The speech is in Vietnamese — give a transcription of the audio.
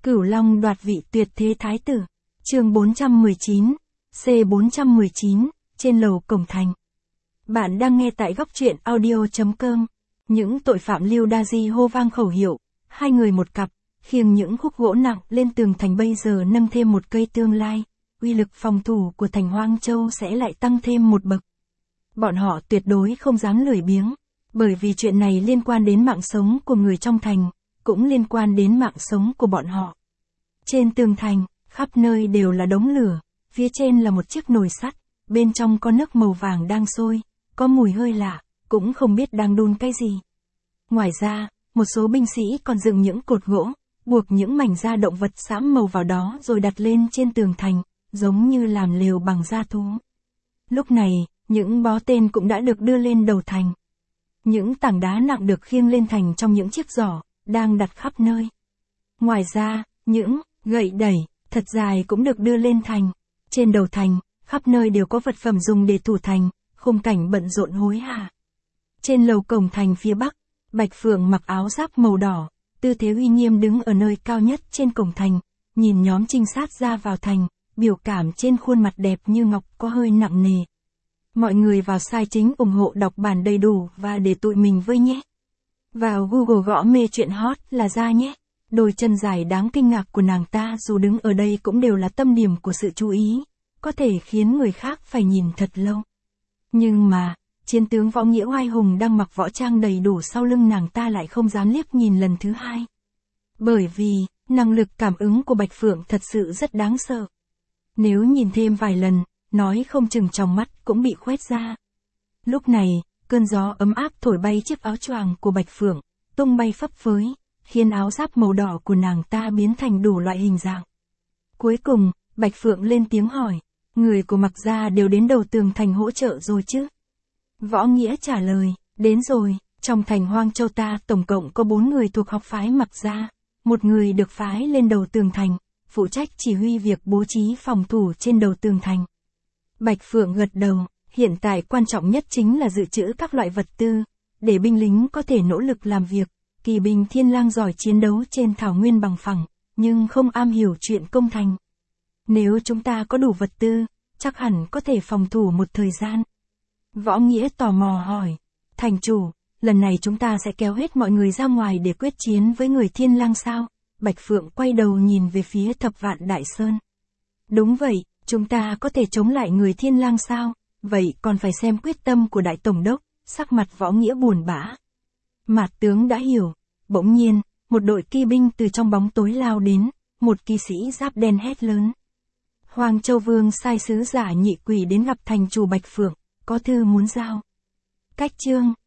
Cửu Long đoạt vị tuyệt thế thái tử. Chương 419, C419, trên lầu cổng thành. Bạn đang nghe tại góc truyện audio.com. Những tội phạm Lưu Đa Di hô vang khẩu hiệu, hai người một cặp, khiêng những khúc gỗ nặng lên tường thành, bây giờ nâng thêm một cây tương lai, uy lực phòng thủ của thành Hoang Châu sẽ lại tăng thêm một bậc. Bọn họ tuyệt đối không dám lười biếng, bởi vì chuyện này liên quan đến mạng sống của người trong thành, cũng liên quan đến mạng sống của bọn họ. Trên tường thành, khắp nơi đều là đống lửa, phía trên là một chiếc nồi sắt, bên trong có nước màu vàng đang sôi, có mùi hơi lạ, cũng không biết đang đun cái gì. Ngoài ra, một số binh sĩ còn dựng những cột gỗ, buộc những mảnh da động vật xám màu vào đó rồi đặt lên trên tường thành, giống như làm lều bằng da thú. Lúc này, những bó tên cũng đã được đưa lên đầu thành. Những tảng đá nặng được khiêng lên thành trong những chiếc giỏ, đang đặt khắp nơi. Ngoài ra, những gậy đẩy thật dài cũng được đưa lên thành. Trên đầu thành, khắp nơi đều có vật phẩm dùng để thủ thành, khung cảnh bận rộn hối hả. Trên lầu cổng thành phía bắc, Bạch Phượng mặc áo giáp màu đỏ, tư thế uy nghiêm đứng ở nơi cao nhất trên cổng thành, nhìn nhóm trinh sát ra vào thành, biểu cảm trên khuôn mặt đẹp như ngọc có hơi nặng nề. Mọi người vào sai chính ủng hộ đọc bản đầy đủ và để tụi mình với nhé. Vào Google gõ mê chuyện hot là ra nhé. Đôi chân dài đáng kinh ngạc của nàng ta dù đứng ở đây cũng đều là tâm điểm của sự chú ý, có thể khiến người khác phải nhìn thật lâu. Nhưng mà, chiến tướng Võ Nghĩa oai hùng đang mặc võ trang đầy đủ sau lưng nàng ta lại không dám liếc nhìn lần thứ hai. Bởi vì, năng lực cảm ứng của Bạch Phượng thật sự rất đáng sợ. Nếu nhìn thêm vài lần, nói không chừng trong mắt cũng bị khoét ra. Lúc này, cơn gió ấm áp thổi bay chiếc áo choàng của Bạch Phượng, tung bay phấp phới, khiến áo giáp màu đỏ của nàng ta biến thành đủ loại hình dạng. Cuối cùng, Bạch Phượng lên tiếng hỏi, người của Mạc gia đều đến đầu tường thành hỗ trợ rồi chứ? Võ Nghĩa trả lời, đến rồi, trong thành Hoang Châu ta tổng cộng có 4 người thuộc học phái Mạc gia, một người được phái lên đầu tường thành, phụ trách chỉ huy việc bố trí phòng thủ trên đầu tường thành. Bạch Phượng gật đầu, hiện tại quan trọng nhất chính là dự trữ các loại vật tư, để binh lính có thể nỗ lực làm việc. Kỳ binh Thiên Lang giỏi chiến đấu trên thảo nguyên bằng phẳng, nhưng không am hiểu chuyện công thành. Nếu chúng ta có đủ vật tư, chắc hẳn có thể phòng thủ một thời gian. Võ Nghĩa tò mò hỏi, thành chủ, lần này chúng ta sẽ kéo hết mọi người ra ngoài để quyết chiến với người Thiên Lang sao? Bạch Phượng quay đầu nhìn về phía Thập Vạn Đại Sơn. Đúng vậy, chúng ta có thể chống lại người Thiên Lang sao? Vậy còn phải xem quyết tâm của Đại Tổng đốc. Sắc mặt Võ Nghĩa buồn bã. Mạt tướng đã hiểu. Bỗng nhiên, một đội kỳ binh từ trong bóng tối lao đến, một kỳ sĩ giáp đen hét lớn. Hoang Châu Vương sai sứ giả Nhị Quỷ đến gặp thành chủ Bạch Phượng, có thư muốn giao. Cách chương